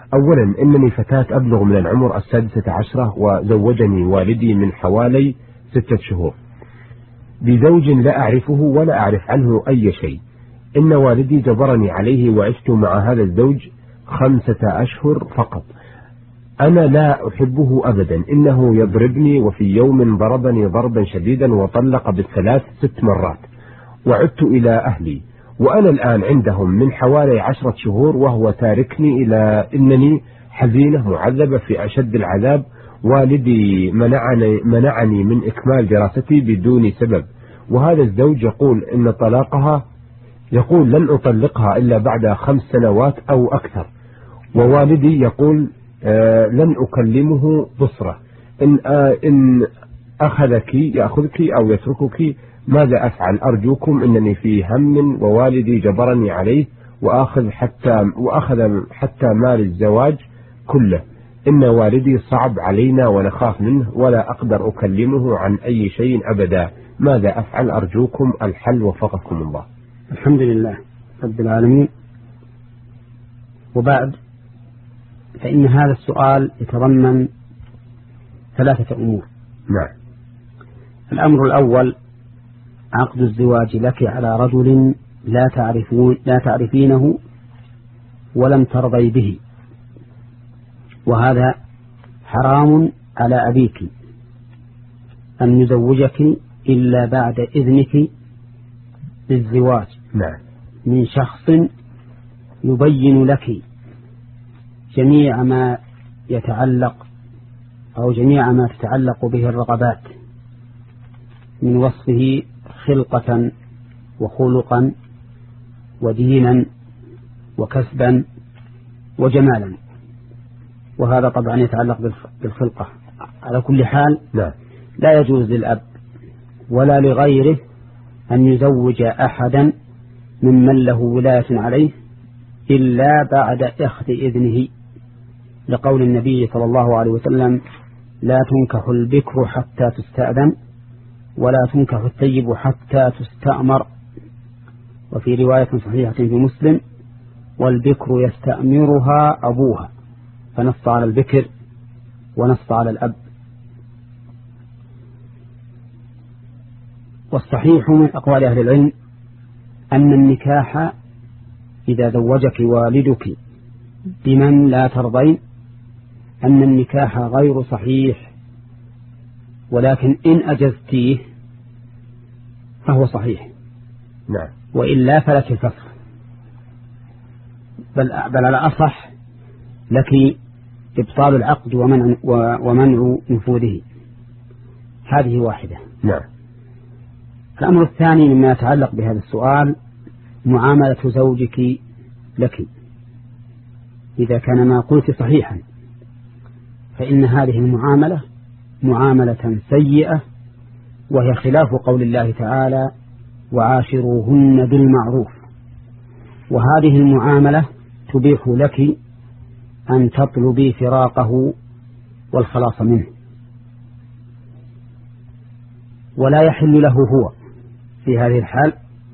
أولا إنني فتاة أبلغ من العمر 16 وزوجني والدي من حوالي 6 شهور بزوج لا أعرفه ولا أعرف عنه أي شيء. إن والدي جبرني عليه وعشت مع هذا الزوج 5 أشهر فقط. أنا لا أحبه أبدا، إنه يضربني، وفي يوم ضربني ضربا شديدا وطلق بالثلاث 6 مرات. وعدت إلى أهلي وأنا الآن عندهم من حوالي 10 شهور، وهو تاركني إلى إنني حزينة معذبة في أشد العذاب. والدي منعني من إكمال دراستي بدون سبب، وهذا الزوج يقول إن طلاقها، يقول لن أطلقها إلا بعد 5 سنوات أو أكثر. ووالدي يقول لن أكلمه بصرة، إن أخذك يأخذك أو يتركك ماذا أفعل؟ أرجوكم، إنني في هم ووالدي جبرني عليه وأخذ حتى مال الزواج كله. إن والدي صعب علينا ونخاف منه ولا أقدر أكلمه عن أي شيء أبدا. ماذا أفعل؟ أرجوكم الحل وفقكم الله. الحمد لله رب العالمين. وبعد، فإن هذا السؤال يتضمن 3 أمور. نعم. الأمر الأول: عقد الزواج لك على رجل لا تعرفينه ولم ترضي به، وهذا حرام على أبيك أن يزوجك إلا بعد إذنك بالزواج. نعم. من شخص يبين لك جميع ما يتعلق أو جميع ما تتعلق به الرغبات من وصفه خلقة وخلقا ودينا وكسبا وجمالا، وهذا طبعا يتعلق بالخلقة. على كل حال لا يجوز للأب ولا لغيره أن يزوج أحدا ممن له ولاية عليه إلا بعد أخذ إذنه، لقول النبي صلى الله عليه وسلم: لا تنكح البكر حتى تستأذن، ولا تنكح الثيب حتى تستأمر. وفي رواية صحيحة في مسلم: والبكر يستأمرها أبوها، فنص على البكر ونص على الأب. والصحيح من أقوال أهل العلم أن النكاح إذا زوجك والدك بمن لا ترضين أن النكاح غير صحيح، ولكن إن أجزتيه فهو صحيح. نعم. وإلا فلك الفسخ، بل على أصح لك إبطال العقد ومنع نفوذه. هذه واحدة. نعم. الأمر الثاني مما يتعلق بهذا السؤال: معاملة زوجك لك. إذا كان ما قلت صحيحا فإن هذه المعاملة معاملة سيئة، وهي خلاف قول الله تعالى: وعاشروهن بالمعروف. وهذه المعاملة تبيح لك أن تطلبي فراقه والخلاص منه، ولا يحل له هو في هذه الحال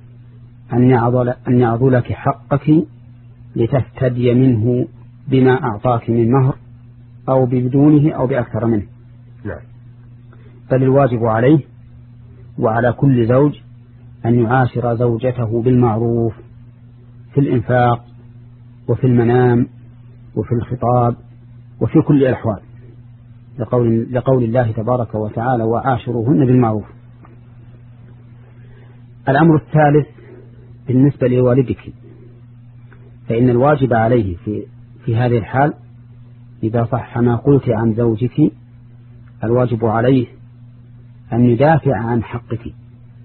أن يعضلك حقك لتفتدي منه بما أعطاك من مهر أو بدونه أو بأكثر منه. نعم. بل الواجب عليه وعلى كل زوج أن يعاشر زوجته بالمعروف في الإنفاق وفي المنام وفي الخطاب وفي كل الأحوال، لقول الله تبارك وتعالى: وعاشروهن بالمعروف. الأمر الثالث بالنسبة لوالدك، فإن الواجب عليه في هذه الحال، إذا صح ما قلت عن زوجك، الواجب عليه أن يدافع عن حقك،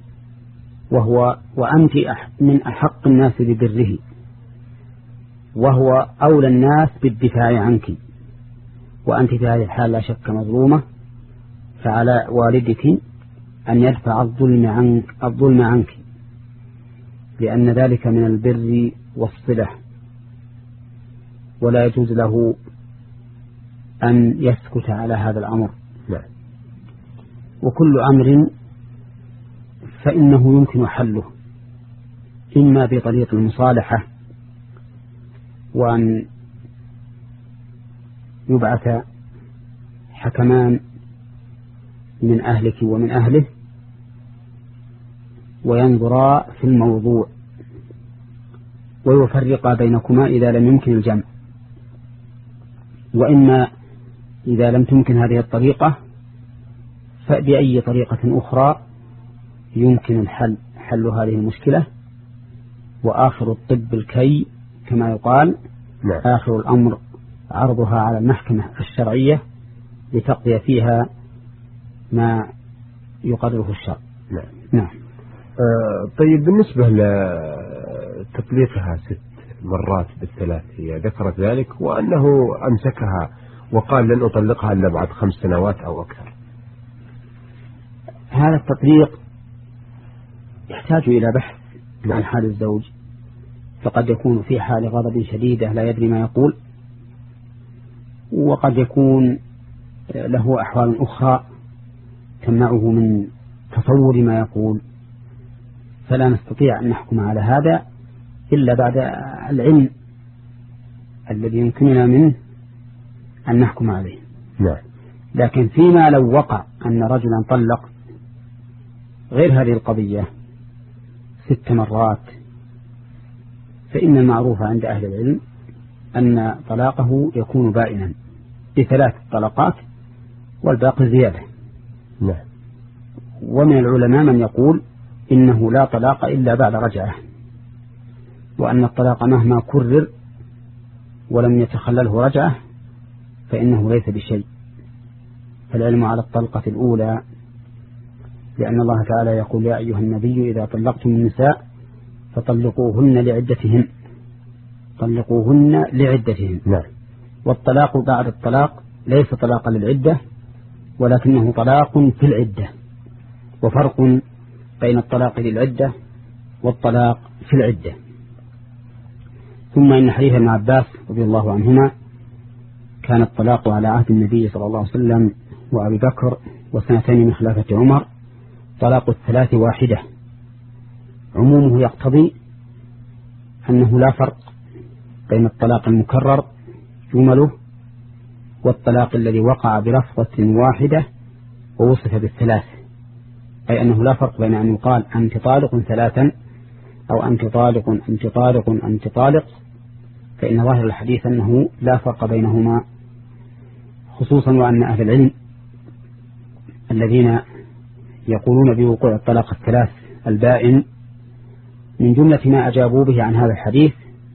وأنت من أحق الناس ببره، وهو أولى الناس بالدفاع عنك، وأنت في هذه الحال لا شك مظلومة. فعلى والدك أن يدفع الظلم عنك، لأن ذلك من البر والصلة، ولا يجوز له أن يسكت على هذا الأمر. وكل أمر فإنه يمكن حله، إما بطريق المصالحة، وأن يبعث حكمان من أهلك ومن أهله وينظرا في الموضوع ويفرقا بينكما إذا لم يمكن الجمع، وإما إذا لم تمكن هذه الطريقة فبأي طريقة أخرى يمكن حل هذه المشكلة. وآخر الطب الكي كما يقال، آخر الأمر عرضها على المحكمة الشرعية لتقضي فيها ما يقرره الشرع. نعم. طيب بالنسبة لتطليقها 6 مرات بالثلاث، هي ذكرت ذلك وأنه أمسكها وقال لن أطلقها إلا بعد 5 سنوات أو أكثر. هذا التطليق يحتاج إلى بحث عن حال الزوج، فقد يكون في حال غضب شديدة لا يدري ما يقول، وقد يكون له أحوال أخرى تمنعه من تصور ما يقول، فلا نستطيع أن نحكم على هذا إلا بعد العلم الذي يمكننا منه أن نحكم عليه. لكن فيما لو وقع أن رجلا طلق غير هذه القضية 6 مرات، فإن المعروف عند أهل العلم أن طلاقه يكون بائنا ب3 طلقات والباقي زيادة. ومن العلماء من يقول إنه لا طلاق إلا بعد رجعة، وأن الطلاق مهما كرر ولم يتخلله رجعة فإنه ليس بشيء، فالعلم على الطلقة الأولى، لأن الله تعالى يقول: يا أيها النبي إذا طلقتم النساء فطلقوهن لعدتهن، طلقوهن لعدتهن. والطلاق بعد الطلاق ليس طلاقا للعدة ولكنه طلاق في العدة، وفرق بين الطلاق للعدة والطلاق في العدة. ثم إن حديث ابن عباس رضي الله عنهما كان الطلاق على عهد النبي صلى الله عليه وسلم وأبي بكر و2 من خلافة عمر طلاق 3 واحدة. عمومه يقتضي أنه لا فرق بين الطلاق المكرر جمله والطلاق الذي وقع بلفظة واحدة ووصف ب3، أي أنه لا فرق بين أن يقال أنت طالق 3 أو أنت طالق أنت طالق أنت طالق، فإن ظاهر الحديث أنه لا فرق بينهما، خصوصا وأن أهل العلم الذين يقولون بوقوع الطلاق 3 البائن من جملة ما أجابوا به عن هذا الحديث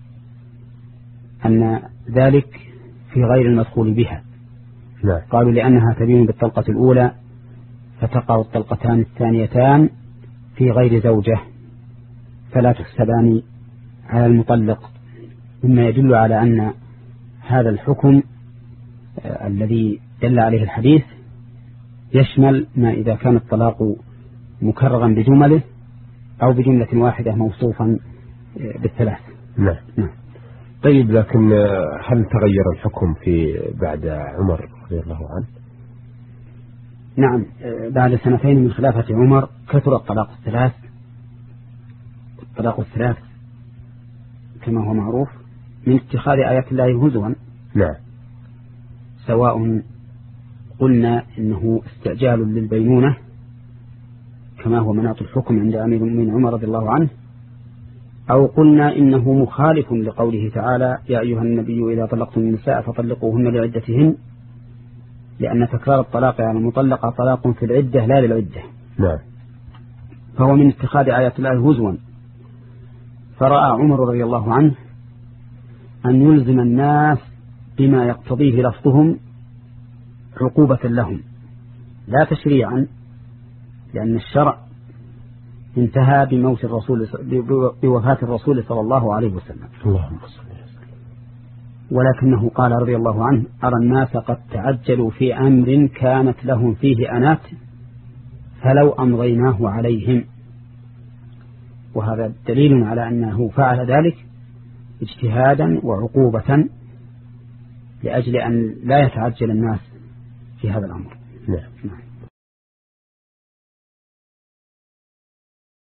أن ذلك في غير المدخول بها. قالوا لأنها تبين بالطلقة الأولى فتقع الطلقتان الثانيتان في غير زوجة فلا تحسبان على المطلق، مما يدل على أن هذا الحكم الذي دل عليه الحديث يشمل ما إذا كان الطلاق مكررا بجمله أو بجملة واحدة موصوفا ب3. طيب، لكن هل تغير الحكم في بعد عمر رضي الله عنه؟ نعم، بعد 2 من خلافة عمر كثر الطلاق 3. الطلاق 3 كما هو معروف من اتخاذ آيات الله هزوا. سواء قلنا إنه استعجال للبينونة كما هو مناط الحكم عند أمير المؤمنين عمر رضي الله عنه، أو قلنا إنه مخالف لقوله تعالى: يا أيها النبي إذا طلقتم النساء فطلقوهن لعدتهن، لأن تكرار الطلاق على المطلقة طلاق في العدة لا للعدة. فهو من اتخاذ آيات الله هزوا. فرأى عمر رضي الله عنه أن يلزم الناس بما يقتضيه لفظهم عقوبة لهم لا تشريعا، لأن الشرع انتهى بموت الرسول بوفاة الرسول صلى الله عليه وسلم. ولكنه قال رضي الله عنه: أرى الناس قد تعجلوا في أمر كانت لهم فيه أنات فلو أمضيناه عليهم. وهذا دليل على أنه فعل ذلك اجتهادا وعقوبة لأجل أن لا يتعجل الناس في هذا الأمر.